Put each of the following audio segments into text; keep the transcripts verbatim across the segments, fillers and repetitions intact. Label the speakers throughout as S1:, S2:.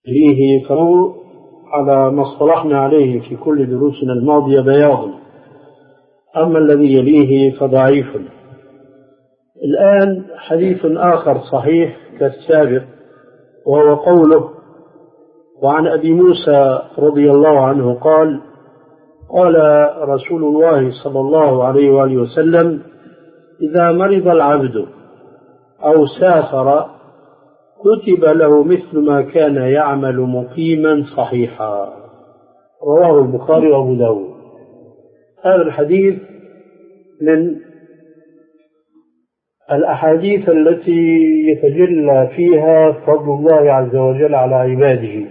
S1: فيه فهو على ما اصطلحنا عليه في كل دروسنا الماضية بياض، أما الذي يليه فضعيف. الآن حديث آخر صحيح كالسابق، وهو قوله: وعن أبي موسى رضي الله عنه قال: قال رسول الله صلى الله عليه وآله وسلم: إذا مرض العبد أو سافر كتب له مثل ما كان يعمل مقيما صحيحا. رواه البخاري وأبو داود. هذا الحديث من الأحاديث التي يتجلى فيها فضل الله عز وجل على عباده،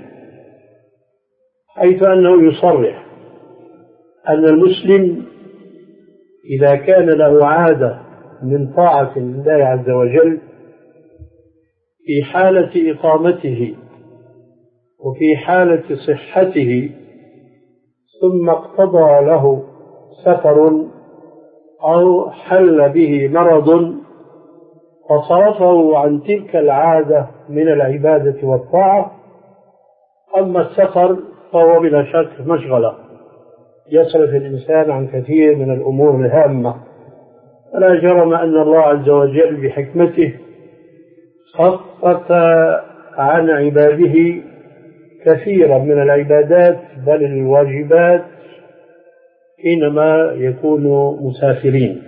S1: حيث أنه يصرح أن المسلم إذا كان له عادة من طاعة الله عز وجل في حالة إقامته وفي حالة صحته، ثم اقتضى له سفر أو حل به مرض فصرفه عن تلك العادة من العبادة والطاعة، أما السفر فهو بلا شك مشغلة يصرف الإنسان عن كثير من الأمور الهامة. فلا جرم أن الله عز وجل بحكمته خفف عن عباده كثيرا من العبادات بل الواجبات حينما يكونوا مسافرين.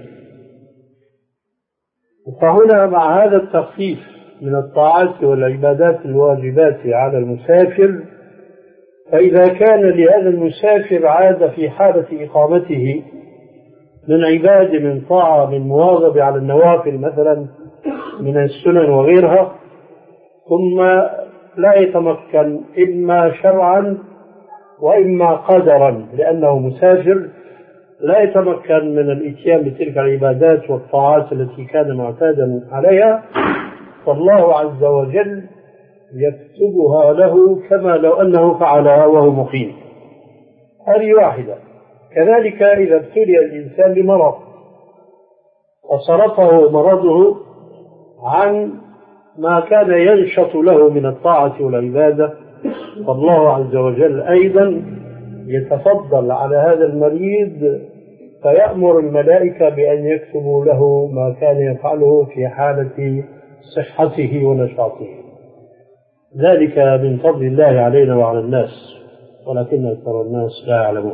S1: فهنا مع هذا التخفيف من الطاعات والعبادات الواجبات على المسافر، فإذا كان لهذا المسافر عادة في حالة إقامته من عبادة من طاعة من مواظبة على النوافل مثلا من السنن وغيرها، ثم لا يتمكن إما شرعا وإما قدرا لأنه مسافر، لا يتمكن من الإتيان بتلك العبادات والطاعات التي كان معتادا عليها، فالله عز وجل يكتبها له كما لو أنه فعلها وهو مقيم. هذه واحدة. كذلك إذا ابتلي الإنسان بمرض وصرفه مرضه عن ما كان ينشط له من الطاعة والعبادة، فالله عز وجل أيضا يتفضل على هذا المريض فيأمر الملائكة بأن يكتبوا له ما كان يفعله في حالة صحته ونشاطه. ذلك من فضل الله علينا وعلى الناس، ولكن أكثر الناس لا يعلمون.